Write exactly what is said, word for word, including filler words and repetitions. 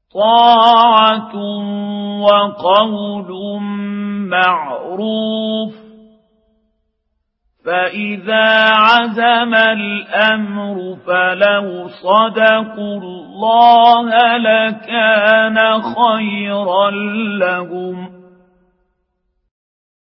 طاعة وقول معروف. فإذا عزم الأمر فلو صدقوا الله لكان خيرا لهم.